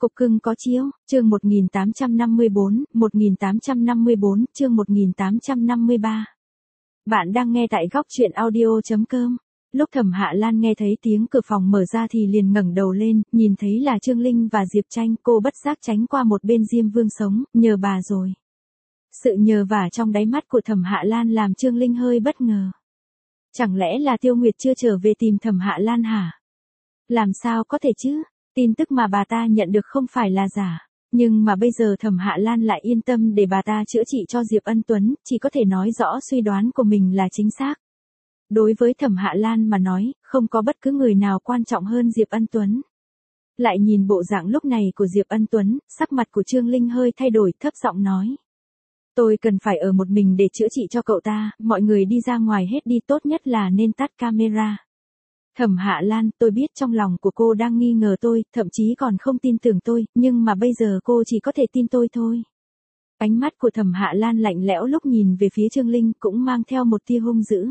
Cục cưng có chiếu, chương 1854, chương 1853. Bạn đang nghe tại góc truyện audio.com. Lúc Thẩm Hạ Lan nghe thấy tiếng cửa phòng mở ra thì liền ngẩng đầu lên, nhìn thấy là Trương Linh và Diệp Tranh, cô bất giác tránh qua một bên. Diêm Vương sống, nhờ bà rồi. Sự nhờ vả trong đáy mắt của Thẩm Hạ Lan làm Trương Linh hơi bất ngờ. Chẳng lẽ là Tiêu Nguyệt chưa trở về tìm Thẩm Hạ Lan hả? Làm sao có thể chứ? Tin tức mà bà ta nhận được không phải là giả. Nhưng mà bây giờ Thẩm Hạ Lan lại yên tâm để bà ta chữa trị cho Diệp Ân Tuấn, chỉ có thể nói rõ suy đoán của mình là chính xác. Đối với Thẩm Hạ Lan mà nói, không có bất cứ người nào quan trọng hơn Diệp Ân Tuấn. Lại nhìn bộ dạng lúc này của Diệp Ân Tuấn, sắc mặt của Trương Linh hơi thay đổi, thấp giọng nói. Tôi cần phải ở một mình để chữa trị cho cậu ta, mọi người đi ra ngoài hết đi, tốt nhất là nên tắt camera. Thẩm Hạ Lan, tôi biết trong lòng của cô đang nghi ngờ tôi, thậm chí còn không tin tưởng tôi, nhưng mà bây giờ cô chỉ có thể tin tôi thôi. Ánh mắt của Thẩm Hạ Lan lạnh lẽo lúc nhìn về phía Trương Linh cũng mang theo một tia hung dữ.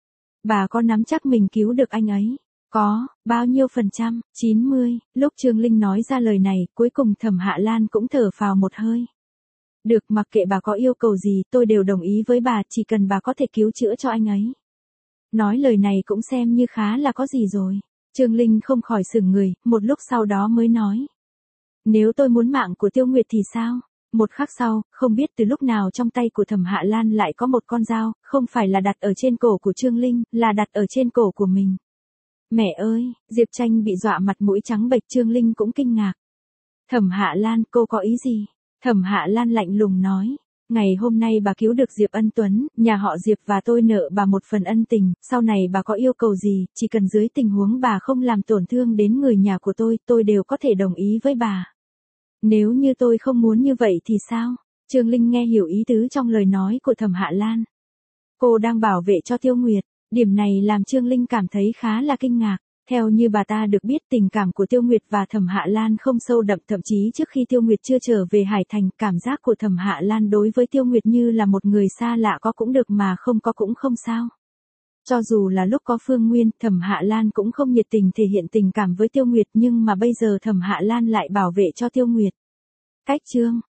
Bà có nắm chắc mình cứu được anh ấy? Có, bao nhiêu %? 90, lúc Trương Linh nói ra lời này, cuối cùng Thẩm Hạ Lan cũng thở phào một hơi. Được, mặc kệ bà có yêu cầu gì, tôi đều đồng ý với bà, chỉ cần bà có thể cứu chữa cho anh ấy. Nói lời này cũng xem như khá là có gì rồi. Trương Linh không khỏi sửng người, một lúc sau đó mới nói. Nếu tôi muốn mạng của Tiêu Nguyệt thì sao? Một khắc sau, không biết từ lúc nào trong tay của Thẩm Hạ Lan lại có một con dao, không phải là đặt ở trên cổ của Trương Linh, là đặt ở trên cổ của mình. Mẹ ơi, Diệp Tranh bị dọa mặt mũi trắng bệch, Trương Linh cũng kinh ngạc. Thẩm Hạ Lan, cô có ý gì? Thẩm Hạ Lan lạnh lùng nói. Ngày hôm nay bà cứu được Diệp Ân Tuấn, nhà họ Diệp và tôi nợ bà một phần ân tình, sau này bà có yêu cầu gì, chỉ cần dưới tình huống bà không làm tổn thương đến người nhà của tôi đều có thể đồng ý với bà. Nếu như tôi không muốn như vậy thì sao? Trương Linh nghe hiểu ý tứ trong lời nói của Thẩm Hạ Lan. Cô đang bảo vệ cho Tiêu Nguyệt, điểm này làm Trương Linh cảm thấy khá là kinh ngạc. Theo như bà ta được biết, tình cảm của Tiêu Nguyệt và Thẩm Hạ Lan không sâu đậm, thậm chí trước khi Tiêu Nguyệt chưa trở về Hải Thành, cảm giác của Thẩm Hạ Lan đối với Tiêu Nguyệt như là một người xa lạ, có cũng được mà không có cũng không sao. Cho dù là lúc có Phương Nguyên, Thẩm Hạ Lan cũng không nhiệt tình thể hiện tình cảm với Tiêu Nguyệt, nhưng mà bây giờ Thẩm Hạ Lan lại bảo vệ cho Tiêu Nguyệt. Cách chương